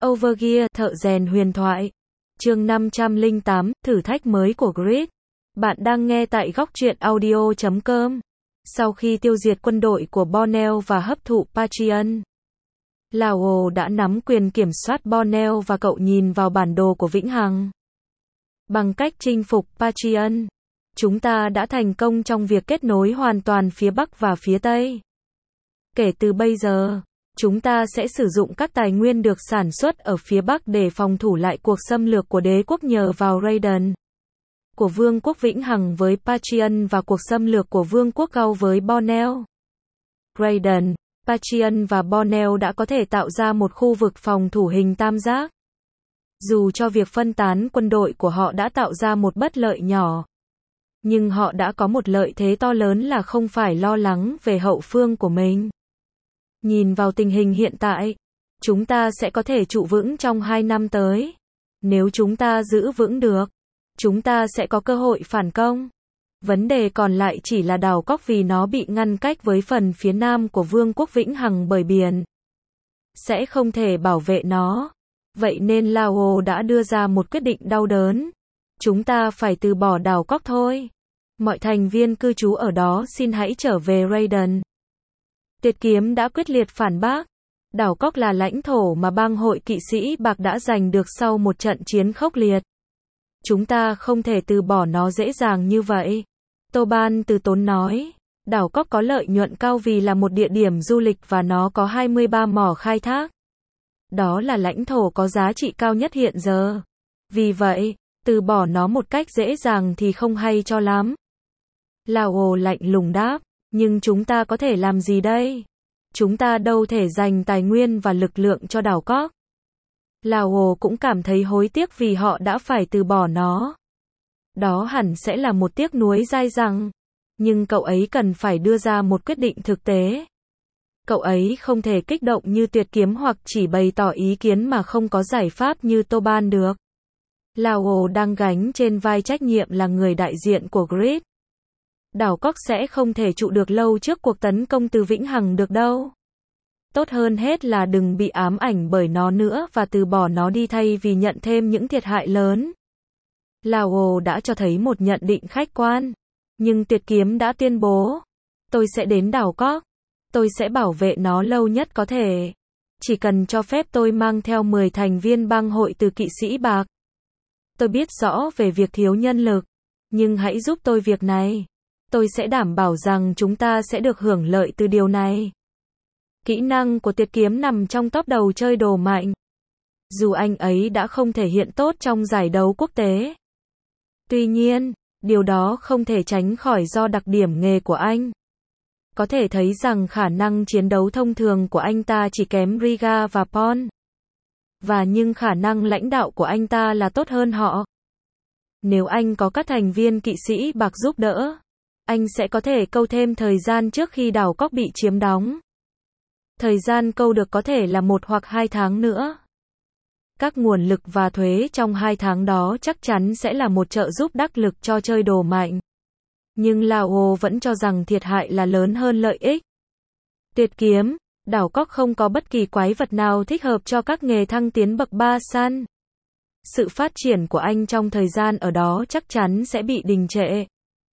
Overgear, thợ rèn huyền thoại. Chương 508, thử thách mới của Grid. Bạn đang nghe tại góc truyện audio.com. Sau khi tiêu diệt quân đội của Borneo và hấp thụ Patreon, Lao đã nắm quyền kiểm soát Borneo và cậu nhìn vào bản đồ của Vĩnh Hằng. Bằng cách chinh phục Patreon, chúng ta đã thành công trong việc kết nối hoàn toàn phía Bắc và phía Tây. Kể từ bây giờ, chúng ta sẽ sử dụng các tài nguyên được sản xuất ở phía Bắc để phòng thủ lại cuộc xâm lược của đế quốc nhờ vào Raiden của Vương quốc Vĩnh Hằng với Patreon và cuộc xâm lược của Vương quốc Gau với Borneo. Raiden, Patreon và Borneo đã có thể tạo ra một khu vực phòng thủ hình tam giác. Dù cho việc phân tán quân đội của họ đã tạo ra một bất lợi nhỏ, nhưng họ đã có một lợi thế to lớn là không phải lo lắng về hậu phương của mình. Nhìn vào tình hình hiện tại, chúng ta sẽ có thể trụ vững trong 2 năm tới. Nếu chúng ta giữ vững được, chúng ta sẽ có cơ hội phản công. Vấn đề còn lại chỉ là đảo Cóc vì nó bị ngăn cách với phần phía nam của Vương quốc Vĩnh Hằng bởi biển. Sẽ không thể bảo vệ nó. Vậy nên Lao đã đưa ra một quyết định đau đớn. Chúng ta phải từ bỏ đảo Cóc thôi. Mọi thành viên cư trú ở đó xin hãy trở về Raiden. Tuyệt kiếm đã quyết liệt phản bác. Đảo Cóc là lãnh thổ mà bang hội kỵ sĩ bạc đã giành được sau một trận chiến khốc liệt. Chúng ta không thể từ bỏ nó dễ dàng như vậy. Toban từ tốn nói. Đảo Cóc có lợi nhuận cao vì là một địa điểm du lịch và nó có 23 mỏ khai thác. Đó là lãnh thổ có giá trị cao nhất hiện giờ. Vì vậy, từ bỏ nó một cách dễ dàng thì không hay cho lắm. Lao lạnh lùng đáp. Nhưng chúng ta có thể làm gì đây? Chúng ta đâu thể dành tài nguyên và lực lượng cho đảo Cóc. Lao cũng cảm thấy hối tiếc vì họ đã phải từ bỏ nó. Đó hẳn sẽ là một tiếc nuối dai dẳng. Nhưng cậu ấy cần phải đưa ra một quyết định thực tế. Cậu ấy không thể kích động như Tuyệt kiếm hoặc chỉ bày tỏ ý kiến mà không có giải pháp như Toban được. Lao đang gánh trên vai trách nhiệm là người đại diện của Grid. Đảo Cóc sẽ không thể trụ được lâu trước cuộc tấn công từ Vĩnh Hằng được đâu. Tốt hơn hết là đừng bị ám ảnh bởi nó nữa và từ bỏ nó đi thay vì nhận thêm những thiệt hại lớn. Lao đã cho thấy một nhận định khách quan. Nhưng Tuyệt kiếm đã tuyên bố. Tôi sẽ đến đảo Cóc. Tôi sẽ bảo vệ nó lâu nhất có thể. Chỉ cần cho phép tôi mang theo 10 thành viên bang hội từ kỵ sĩ bạc. Tôi biết rõ về việc thiếu nhân lực. Nhưng hãy giúp tôi việc này. Tôi sẽ đảm bảo rằng chúng ta sẽ được hưởng lợi từ điều này. Kỹ năng của Tuyệt kiếm nằm trong top đầu chơi đồ mạnh. Dù anh ấy đã không thể hiện tốt trong giải đấu quốc tế. Tuy nhiên, điều đó không thể tránh khỏi do đặc điểm nghề của anh. Có thể thấy rằng khả năng chiến đấu thông thường của anh ta chỉ kém Riga và Pon. Và nhưng khả năng lãnh đạo của anh ta là tốt hơn họ. Nếu anh có các thành viên kỵ sĩ bạc giúp đỡ, anh sẽ có thể câu thêm thời gian trước khi đảo Cóc bị chiếm đóng. Thời gian câu được có thể là 1 hoặc 2 tháng nữa. Các nguồn lực và thuế trong 2 tháng đó chắc chắn sẽ là một trợ giúp đắc lực cho chơi đồ mạnh. Nhưng Lao vẫn cho rằng thiệt hại là lớn hơn lợi ích. Tuyệt kiếm, đảo Cóc không có bất kỳ quái vật nào thích hợp cho các nghề thăng tiến bậc 3 săn. Sự phát triển của anh trong thời gian ở đó chắc chắn sẽ bị đình trệ.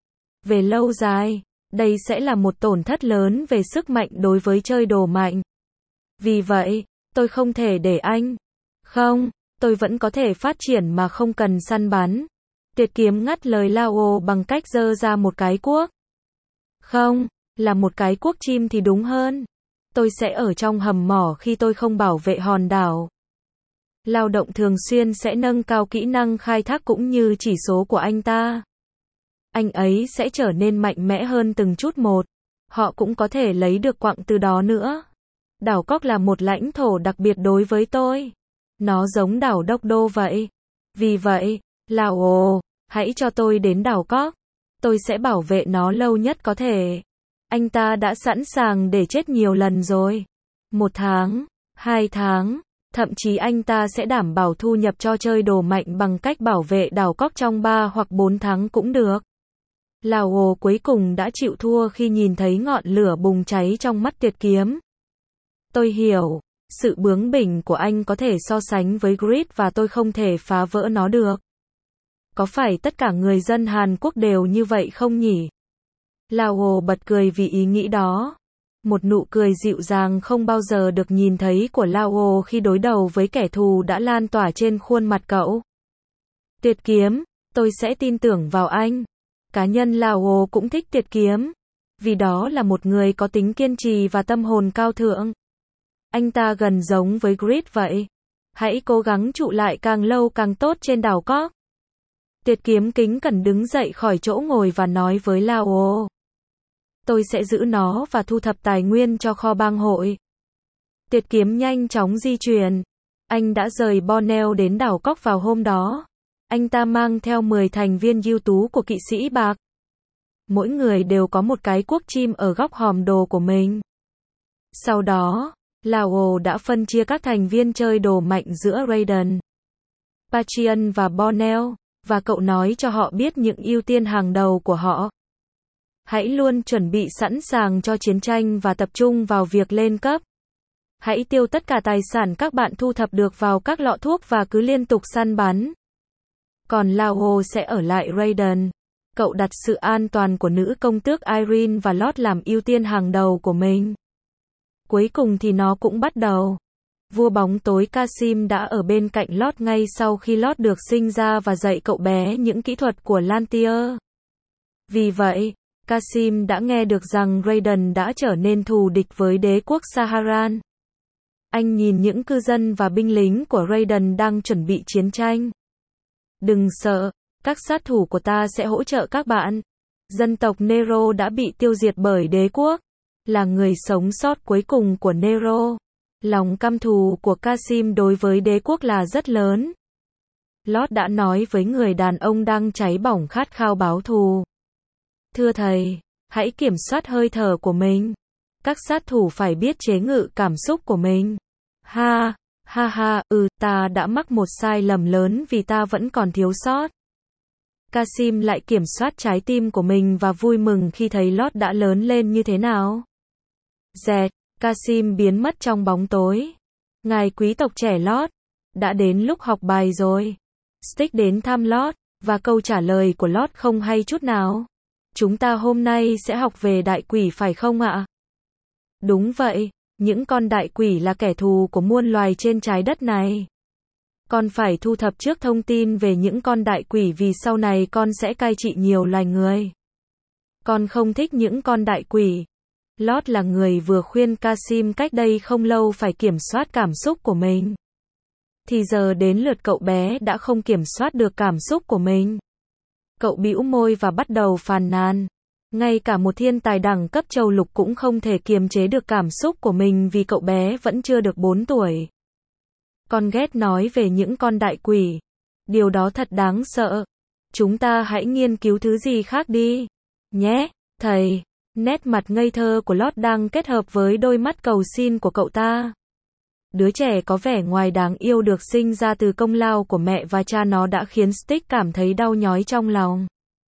Về lâu dài, đây sẽ là một tổn thất lớn về sức mạnh đối với chơi đồ mạnh. Vì vậy, tôi không thể để anh. Không, tôi vẫn có thể phát triển mà không cần săn bắn. Tuyệt kiếm ngắt lời Lao bằng cách giơ ra một cái cuốc. Không, là một cái cuốc chim thì đúng hơn. Tôi sẽ ở trong hầm mỏ khi tôi không bảo vệ hòn đảo. Lao động thường xuyên sẽ nâng cao kỹ năng khai thác cũng như chỉ số của anh ta. Anh ấy sẽ trở nên mạnh mẽ hơn từng chút một. Họ cũng có thể lấy được quặng từ đó nữa. Đảo Cóc là một lãnh thổ đặc biệt đối với tôi. Nó giống đảo Đốc Đô vậy. Vì vậy, Lao, hãy cho tôi đến đảo Cóc. Tôi sẽ bảo vệ nó lâu nhất có thể. Anh ta đã sẵn sàng để chết nhiều lần rồi. 1 tháng, 2 tháng, thậm chí anh ta sẽ đảm bảo thu nhập cho chơi đồ mạnh bằng cách bảo vệ đảo Cóc trong 3 hoặc 4 tháng cũng được. Lao cuối cùng đã chịu thua khi nhìn thấy ngọn lửa bùng cháy trong mắt Tuyệt kiếm. Tôi hiểu. Sự bướng bỉnh của anh có thể so sánh với Grid và tôi không thể phá vỡ nó được. Có phải tất cả người dân Hàn Quốc đều như vậy không nhỉ? Lao bật cười vì ý nghĩ đó. Một nụ cười dịu dàng không bao giờ được nhìn thấy của Lao khi đối đầu với kẻ thù đã lan tỏa trên khuôn mặt cậu. Tuyệt kiếm, tôi sẽ tin tưởng vào anh. Cá nhân Lao cũng thích tuyệt kiếm. Vì đó là một người có tính kiên trì và tâm hồn cao thượng. Anh ta gần giống với Grid vậy. Hãy cố gắng trụ lại càng lâu càng tốt trên đảo cóc. Tuyệt kiếm kính cẩn đứng dậy khỏi chỗ ngồi và nói với Lao. Tôi sẽ giữ nó và thu thập tài nguyên cho kho bang hội. Tuyệt kiếm nhanh chóng di chuyển. Anh đã rời Borneo đến đảo cóc vào hôm đó. Anh ta mang theo 10 thành viên ưu tú của kỵ sĩ bạc. Mỗi người đều có một cái cuốc chim ở góc hòm đồ của mình. Sau đó, Lao đã phân chia các thành viên chơi đồ mạnh giữa Raiden, Pachian và Borneo, và cậu nói cho họ biết những ưu tiên hàng đầu của họ. Hãy luôn chuẩn bị sẵn sàng cho chiến tranh và tập trung vào việc lên cấp. Hãy tiêu tất cả tài sản các bạn thu thập được vào các lọ thuốc và cứ liên tục săn bắn. Còn Lao sẽ ở lại Raiden. Cậu đặt sự an toàn của nữ công tước Irene và Lord làm ưu tiên hàng đầu của mình. Cuối cùng thì nó cũng bắt đầu. Vua bóng tối Kasim đã ở bên cạnh Lord ngay sau khi Lord được sinh ra và dạy cậu bé những kỹ thuật của Lantier. Vì vậy, Kasim đã nghe được rằng Raiden đã trở nên thù địch với đế quốc Saharan. Anh nhìn những cư dân và binh lính của Raiden đang chuẩn bị chiến tranh. Đừng sợ, các sát thủ của ta sẽ hỗ trợ các bạn. Dân tộc Nero đã bị tiêu diệt bởi đế quốc. Là người sống sót cuối cùng của Nero. Lòng căm thù của Kasim đối với đế quốc là rất lớn. Lord đã nói với người đàn ông đang cháy bỏng khát khao báo thù. Thưa thầy, hãy kiểm soát hơi thở của mình. Các sát thủ phải biết chế ngự cảm xúc của mình. Ha, ta đã mắc một sai lầm lớn vì ta vẫn còn thiếu sót. Kasim lại kiểm soát trái tim của mình và vui mừng khi thấy Lord đã lớn lên như thế nào. Dẹt, Kasim biến mất trong bóng tối. Ngài quý tộc trẻ Lord, đã đến lúc học bài rồi. Stick đến thăm Lord, và câu trả lời của Lord không hay chút nào. Chúng ta hôm nay sẽ học về đại quỷ phải không ạ? Đúng vậy, những con đại quỷ là kẻ thù của muôn loài trên trái đất này. Con phải thu thập trước thông tin về những con đại quỷ vì sau này con sẽ cai trị nhiều loài người. Con không thích những con đại quỷ. Lord là người vừa khuyên Kasim cách đây không lâu phải kiểm soát cảm xúc của mình. Thì giờ đến lượt cậu bé đã không kiểm soát được cảm xúc của mình. Cậu bĩu môi và bắt đầu phàn nàn. Ngay cả một thiên tài đẳng cấp châu lục cũng không thể kiềm chế được cảm xúc của mình vì cậu bé vẫn chưa được 4 tuổi. Con ghét nói về những con đại quỷ. Điều đó thật đáng sợ. Chúng ta hãy nghiên cứu thứ gì khác đi. Nhé, thầy. Nét mặt ngây thơ của Lord đang kết hợp với đôi mắt cầu xin của cậu ta. Đứa trẻ có vẻ ngoài đáng yêu được sinh ra từ công lao của mẹ và cha nó đã khiến Stick cảm thấy đau nhói trong lòng.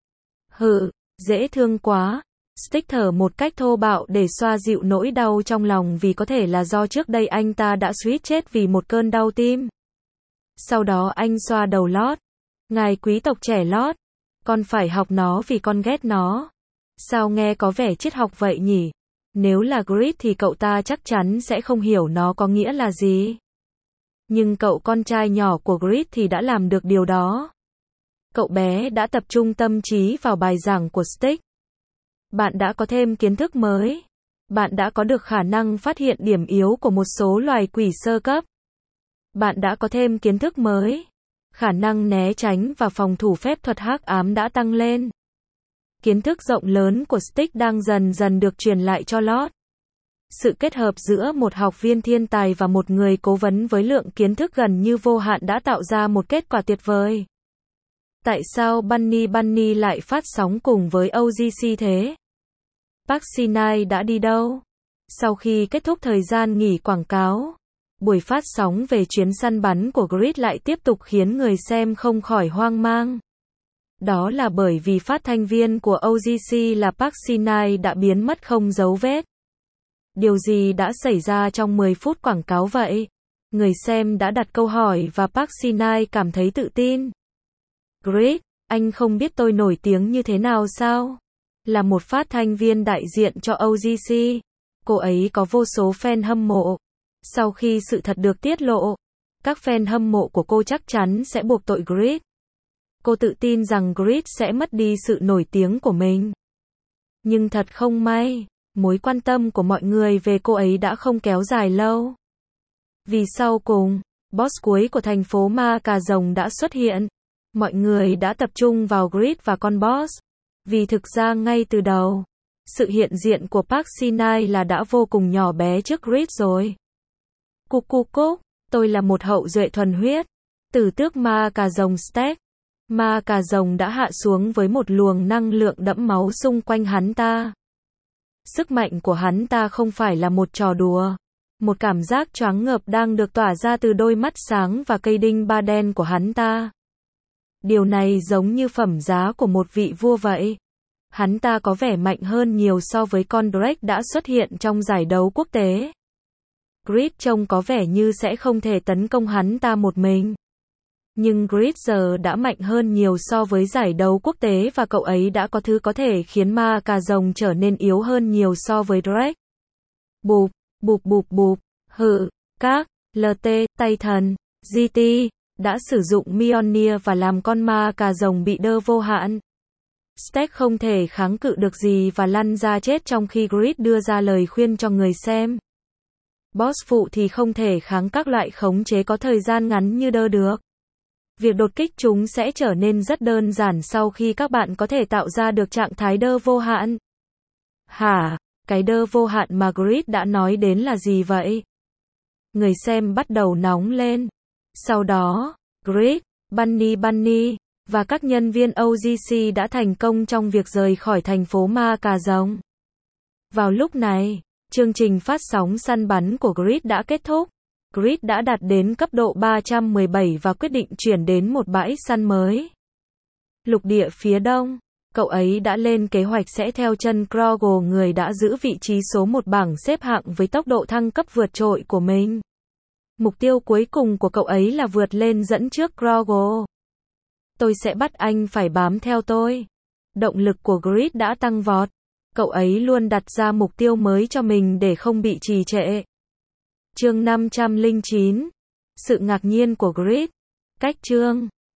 Dễ thương quá. Stick thở một cách thô bạo để xoa dịu nỗi đau trong lòng vì có thể là do trước đây anh ta đã suýt chết vì một cơn đau tim. Sau đó anh xoa đầu Lord. Ngài quý tộc trẻ Lord, con phải học nó vì con ghét nó. Sao nghe có vẻ triết học vậy nhỉ? Nếu là Grid thì cậu ta chắc chắn sẽ không hiểu nó có nghĩa là gì. Nhưng cậu con trai nhỏ của Grid thì đã làm được điều đó. Cậu bé đã tập trung tâm trí vào bài giảng của Stick. Bạn đã có thêm kiến thức mới. Bạn đã có được khả năng phát hiện điểm yếu của một số loài quỷ sơ cấp. Bạn đã có thêm kiến thức mới. Khả năng né tránh và phòng thủ phép thuật hắc ám đã tăng lên. Kiến thức rộng lớn của Stick đang dần dần được truyền lại cho Lord. Sự kết hợp giữa một học viên thiên tài và một người cố vấn với lượng kiến thức gần như vô hạn đã tạo ra một kết quả tuyệt vời. Tại sao Bunny lại phát sóng cùng với OGC thế? Park Sinai đã đi đâu? Sau khi kết thúc thời gian nghỉ quảng cáo, buổi phát sóng về chuyến săn bắn của Grid lại tiếp tục khiến người xem không khỏi hoang mang. Đó là bởi vì phát thanh viên của OGC là Park Sinai đã biến mất không dấu vết. Điều gì đã xảy ra trong 10 phút quảng cáo vậy? Người xem đã đặt câu hỏi và Park Shin-hye cảm thấy tự tin. Grid, anh không biết tôi nổi tiếng như thế nào sao? Là một phát thanh viên đại diện cho OGC, cô ấy có vô số fan hâm mộ. Sau khi sự thật được tiết lộ, các fan hâm mộ của cô chắc chắn sẽ buộc tội Grid. Cô tự tin rằng Grid sẽ mất đi sự nổi tiếng của mình. Nhưng thật không may, mối quan tâm của mọi người về cô ấy đã không kéo dài lâu. Vì sau cùng, boss cuối của thành phố Ma Cà Rồng đã xuất hiện. Mọi người đã tập trung vào Grid và con boss. Vì thực ra ngay từ đầu, sự hiện diện của Park Shin-hye là đã vô cùng nhỏ bé trước Grid rồi. Cục, tôi là một hậu duệ thuần huyết. Tử tước Ma Cà Rồng Stack. Ma Cà Rồng đã hạ xuống với một luồng năng lượng đẫm máu xung quanh hắn ta. Sức mạnh của hắn ta không phải là một trò đùa. Một cảm giác choáng ngợp đang được tỏa ra từ đôi mắt sáng và cây đinh ba đen của hắn ta. Điều này giống như phẩm giá của một vị vua vậy. Hắn ta có vẻ mạnh hơn nhiều so với con Drake đã xuất hiện trong giải đấu quốc tế. Grid trông có vẻ như sẽ không thể tấn công hắn ta một mình. Nhưng Grid giờ đã mạnh hơn nhiều so với giải đấu quốc tế và cậu ấy đã có thứ có thể khiến Ma Cà Rồng trở nên yếu hơn nhiều so với Drake. Bụp, bụp, các, LT, tay thần, GT, đã sử dụng Mjolnir và làm con Ma Cà Rồng bị đơ vô hạn. Stack không thể kháng cự được gì và lăn ra chết trong khi Grid đưa ra lời khuyên cho người xem. Boss phụ thì không thể kháng các loại khống chế có thời gian ngắn như đơ được. Việc đột kích chúng sẽ trở nên rất đơn giản sau khi các bạn có thể tạo ra được trạng thái đơ vô hạn. Hả? Cái đơ vô hạn mà Grid đã nói đến là gì vậy? Người xem bắt đầu nóng lên. Sau đó, Grid, Bunny và các nhân viên OGC đã thành công trong việc rời khỏi thành phố Ma Cà Rồng. Vào lúc này, chương trình phát sóng săn bắn của Grid đã kết thúc. Grid đã đạt đến cấp độ 317 và quyết định chuyển đến một bãi săn mới. Lục địa phía đông, cậu ấy đã lên kế hoạch sẽ theo chân Grogle, người đã giữ vị trí số 1 bảng xếp hạng với tốc độ thăng cấp vượt trội của mình. Mục tiêu cuối cùng của cậu ấy là vượt lên dẫn trước Grogle. Tôi sẽ bắt anh phải bám theo tôi. Động lực của Grid đã tăng vọt. Cậu ấy luôn đặt ra mục tiêu mới cho mình để không bị trì trệ. Chương 509. Sự ngạc nhiên của Grid. Cách chương